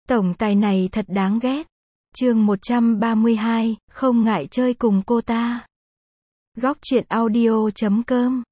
Tổng tài này thật đáng ghét. Chương 132, không ngại chơi cùng cô ta. Góc truyện audio.com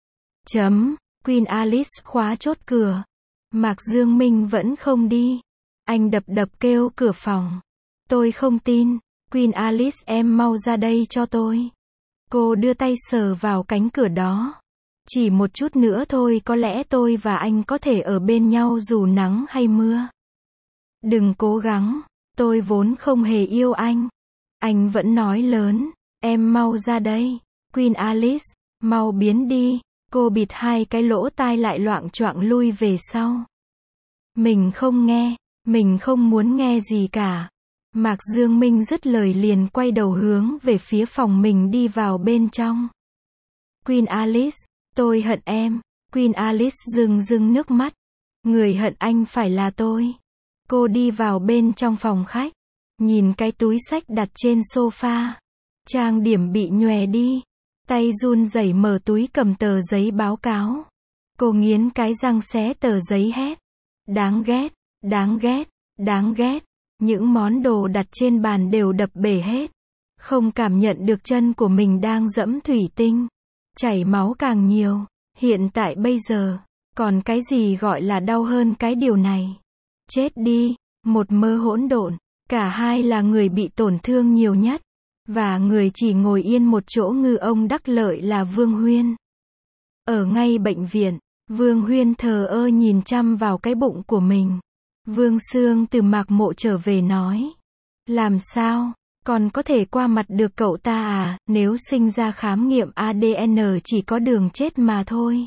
Queen Alice khóa chốt cửa. Mạc Dương Minh vẫn không đi. Anh đập đập kêu cửa phòng. Tôi không tin. Queen Alice, em mau ra đây cho tôi. Cô đưa tay sờ vào cánh cửa đó. Chỉ một chút nữa thôi có lẽ tôi và anh có thể ở bên nhau dù nắng hay mưa. Đừng cố gắng, tôi vốn không hề yêu anh. Anh vẫn nói lớn, em mau ra đây. Queen Alice, mau biến đi. Cô bịt hai cái lỗ tai lại loạng choạng lui về sau. Mình không nghe, mình không muốn nghe gì cả. Mạc Dương Minh dứt lời liền quay đầu hướng về phía phòng mình đi vào bên trong. Queen Alice, tôi hận em. Queen Alice rưng rưng nước mắt. Người hận anh phải là tôi. Cô đi vào bên trong phòng khách. Nhìn cái túi xách đặt trên sofa. Trang điểm bị nhòe đi. Tay run rẩy mở túi cầm tờ giấy báo cáo. Cô nghiến cái răng xé tờ giấy hét. Đáng ghét, đáng ghét, đáng ghét. Những món đồ đặt trên bàn đều đập bể hết. Không cảm nhận được chân của mình đang dẫm thủy tinh. Chảy máu càng nhiều. Hiện tại bây giờ, còn cái gì gọi là đau hơn cái điều này? Chết đi, một mơ hỗn độn. Cả hai là người bị tổn thương nhiều nhất. Và người chỉ ngồi yên một chỗ ngư ông đắc lợi là Vương Huyên. Ở ngay bệnh viện, Vương Huyên thờ ơ nhìn chăm vào cái bụng của mình. Vương Sương từ Mạc Mộ trở về nói. Làm sao? Còn có thể qua mặt được cậu ta à? Nếu sinh ra khám nghiệm ADN chỉ có đường chết mà thôi.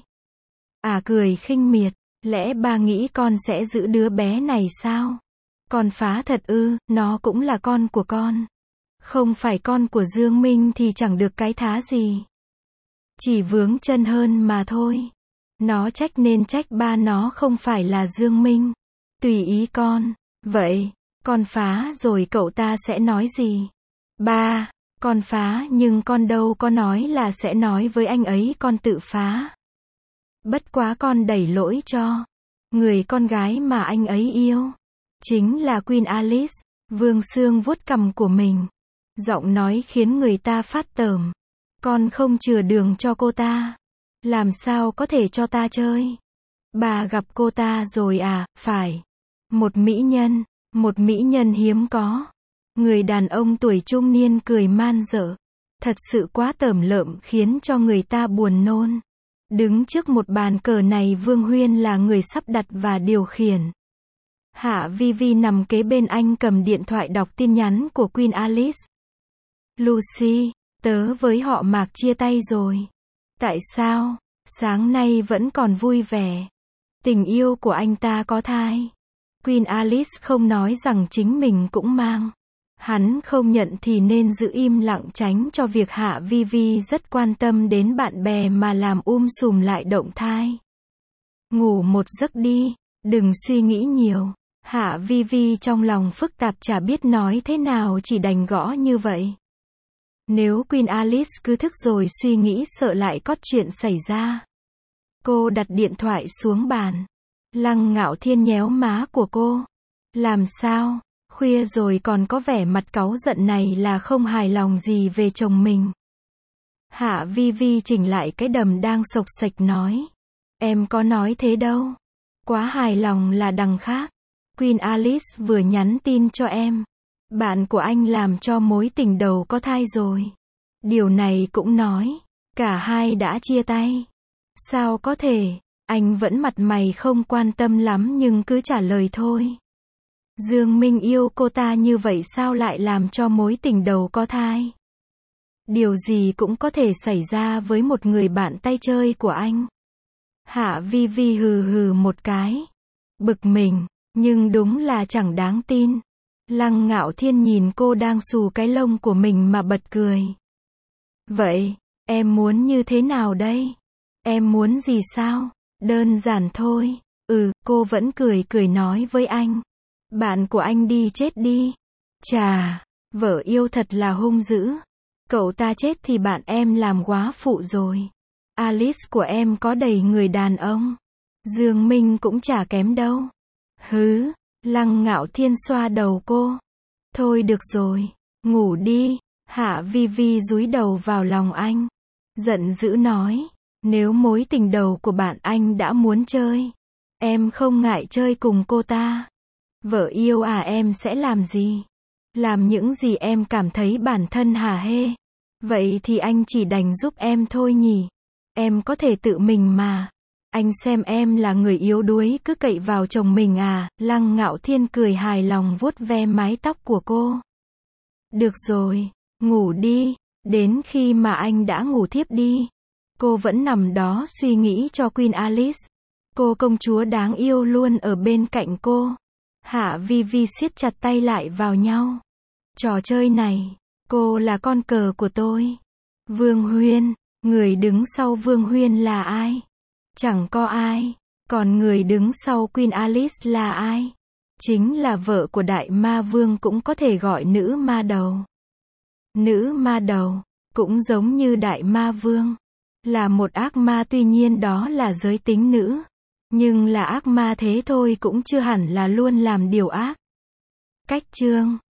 Cười khinh miệt. Lẽ ba nghĩ con sẽ giữ đứa bé này sao? Con phá thật ư? Nó cũng là con của con. Không phải con của Dương Minh thì chẳng được cái thá gì. Chỉ vướng chân hơn mà thôi. Nó trách nên trách ba, nó không phải là Dương Minh. Tùy ý con. Vậy, con phá rồi cậu ta sẽ nói gì? Ba, con phá nhưng con đâu có nói là sẽ nói với anh ấy con tự phá. Bất quá con đẩy lỗi cho người con gái mà anh ấy yêu. Chính là Queen Alice. Vương Sương vuốt cằm của mình. Giọng nói khiến người ta phát tởm. Con không chừa đường cho cô ta. Làm sao có thể cho ta chơi? Bà gặp cô ta rồi à? Phải. Một mỹ nhân hiếm có. Người đàn ông tuổi trung niên cười man dợ. Thật sự quá tởm lợm khiến cho người ta buồn nôn. Đứng trước một bàn cờ này Vương Huyên là người sắp đặt và điều khiển. Hạ Vi Vi nằm kế bên anh cầm điện thoại đọc tin nhắn của Queen Alice. Lucy, tớ với họ Mạc chia tay rồi. Tại sao? Sáng nay vẫn còn vui vẻ. Tình yêu của anh ta có thai. Queen Alice không nói rằng chính mình cũng mang. Hắn không nhận thì nên giữ im lặng tránh cho việc Hạ Vi Vi rất quan tâm đến bạn bè mà làm sùm lại động thai. Ngủ một giấc đi, đừng suy nghĩ nhiều. Hạ Vi Vi trong lòng phức tạp chả biết nói thế nào chỉ đành gõ như vậy. Nếu Queen Alice cứ thức rồi suy nghĩ sợ lại có chuyện xảy ra. Cô đặt điện thoại xuống bàn. Lăng Ngạo Thiên nhéo má của cô. Làm sao? Khuya rồi còn có vẻ mặt cáu giận này là không hài lòng gì về chồng mình. Hạ Vi Vi chỉnh lại cái đầm đang xộc xệch nói. Em có nói thế đâu. Quá hài lòng là đằng khác. Queen Alice vừa nhắn tin cho em. Bạn của anh làm cho mối tình đầu có thai rồi. Điều này cũng nói. Cả hai đã chia tay. Sao có thể? Anh vẫn mặt mày không quan tâm lắm nhưng cứ trả lời thôi. Dương Minh yêu cô ta như vậy sao lại làm cho mối tình đầu có thai? Điều gì cũng có thể xảy ra với một người bạn tay chơi của anh. Hạ Vi Vi hừ hừ một cái. Bực mình, nhưng đúng là chẳng đáng tin. Lăng Ngạo Thiên nhìn cô đang xù cái lông của mình mà bật cười. Vậy, em muốn như thế nào đây? Em muốn gì sao? Đơn giản thôi. Cô vẫn cười cười nói với anh. Bạn của anh đi chết đi. Chà, vợ yêu thật là hung dữ. Cậu ta chết thì bạn em làm góa phụ rồi. Alice của em có đầy người đàn ông. Dương Minh cũng chả kém đâu. Hứ, Lăng Ngạo Thiên xoa đầu cô. Thôi được rồi, ngủ đi. Hạ Vi Vi dúi đầu vào lòng anh. Giận dữ nói, nếu mối tình đầu của bạn anh đã muốn chơi, em không ngại chơi cùng cô ta. Vợ yêu à, em sẽ làm gì? Làm những gì em cảm thấy bản thân hả hê. Vậy thì anh chỉ đành giúp em thôi nhỉ. Em có thể tự mình mà. Anh xem em là người yếu đuối cứ cậy vào chồng mình à. Lăng Ngạo Thiên cười hài lòng vuốt ve mái tóc của cô. Được rồi, ngủ đi. Đến khi mà anh đã ngủ thiếp đi, cô vẫn nằm đó suy nghĩ cho Queen Alice. Cô công chúa đáng yêu luôn ở bên cạnh cô. Hạ Vi Vi siết chặt tay lại vào nhau. Trò chơi này, cô là con cờ của tôi. Vương Huyên, người đứng sau Vương Huyên là ai? Chẳng có ai. Còn người đứng sau Queen Alice là ai? Chính là vợ của Đại Ma Vương, cũng có thể gọi nữ ma đầu. Nữ ma đầu, cũng giống như Đại Ma Vương, là một ác ma, tuy nhiên đó là giới tính nữ. Nhưng là ác ma thế thôi, cũng chưa hẳn là luôn làm điều ác. Cách chương